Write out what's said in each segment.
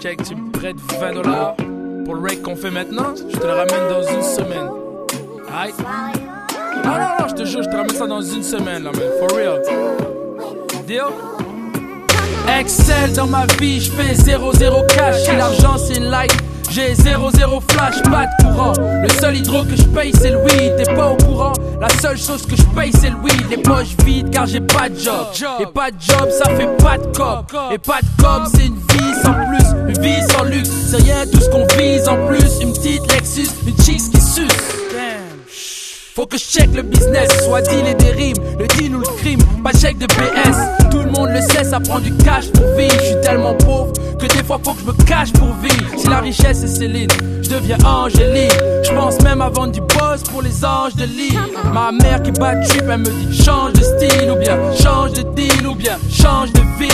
check, tu me prêtes $20 pour le rake qu'on fait maintenant, je te le ramène dans une semaine. Aïe. Non, je te jure, je te ramène ça dans une semaine, là, man. For real. Deal? Excel dans ma vie, je fais 0-0 cash. Si l'argent c'est light, j'ai 0-0 flash, pas de courant. Le seul hydro que je paye c'est le weed, t'es pas au courant. La seule chose que je paye c'est le weed. Les poches vides car j'ai pas de job. Et pas de job ça fait pas de cop. Et pas de cop c'est une vie sans plus, une vie sans luxe. C'est rien tout ce qu'on vise en plus. Une petite Lexus, une chicks qui suce. Faut que je check le business, soit deal et des rimes, le deal ou le crime, pas de chèque de PS. Tout le monde le sait, ça prend du cash pour vivre. Je suis tellement pauvre que des fois faut que je me cache pour vivre. Si la richesse est Céline, je deviens Angéline. Je pense même à vendre du boss pour les anges de l'île. Ma mère qui bat trip, elle me dit change de style ou bien change de deal ou bien change de ville.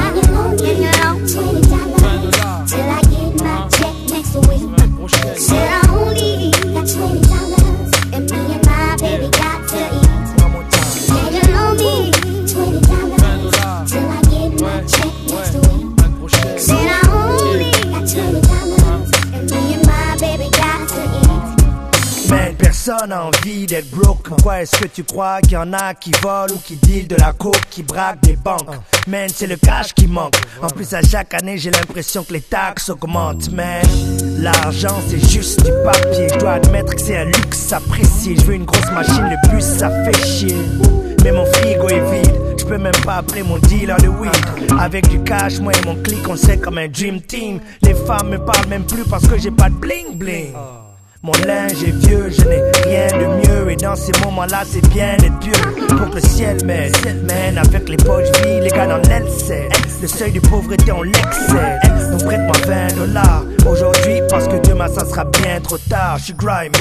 Personne a envie d'être broke. Pourquoi est-ce que tu crois qu'il y en a qui volent ou qui deal de la coke, qui braquent des banques? Man, c'est le cash qui manque. En plus, à chaque année, j'ai l'impression que les taxes augmentent. Man, l'argent, c'est juste du papier. Je dois admettre que c'est un luxe apprécié. Je veux une grosse machine, le bus, ça fait chier. Mais mon frigo est vide. Je peux même pas appeler mon dealer de weed. Avec du cash, moi et mon clic, on sait comme un dream team. Les femmes me parlent même plus parce que j'ai pas de bling bling. Mon linge est vieux, je n'ai rien de mieux. Et dans ces moments-là, c'est bien d'être pieux pour que le ciel m'aide. Man, avec les poches vides, les gars dans l'aile, le seuil de pauvreté, on l'excède. Donc prête-moi $20 aujourd'hui, parce que demain, ça sera bien trop tard. Je suis grime.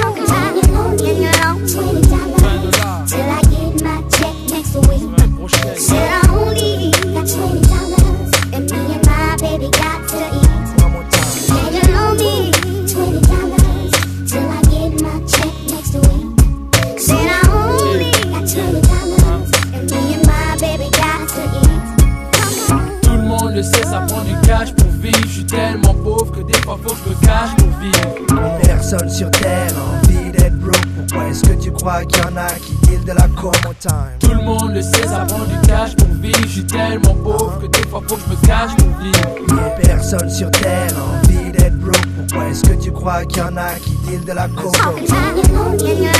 Je sais, ça prend du cash pour vivre. Je suis tellement pauvre que des fois faut que je me cache pour vivre. Personne sur terre a envie d'être broke. Pourquoi est-ce que tu crois qu'il y en a qui deal de la coke? Tout le monde le sait, ça prend du cash pour vivre. Je suis tellement pauvre que des fois faut que je me cache pour vivre. Personne sur terre a envie d'être broke. Pourquoi est-ce que tu crois qu'il y en a qui deal de la coke?